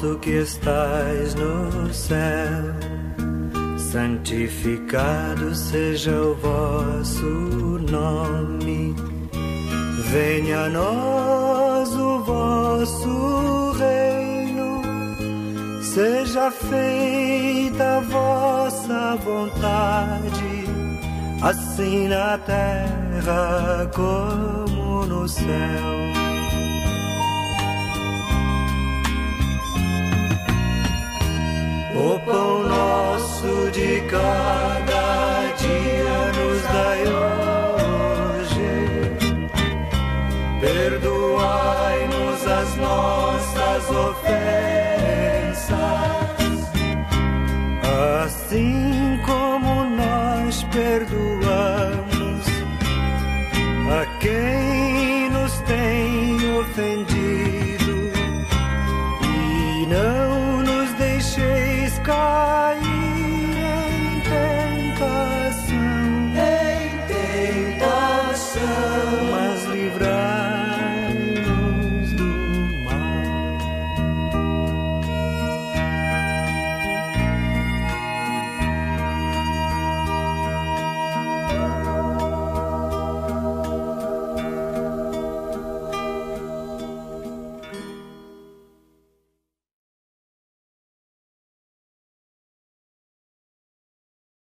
nosso que estais no céu, santificado seja o vosso nome. Venha a nós o vosso reino, seja feita a vossa vontade, assim na terra como no céu. O pão nosso de cada dia nos dai hoje, perdoai-nos as nossas ofensas,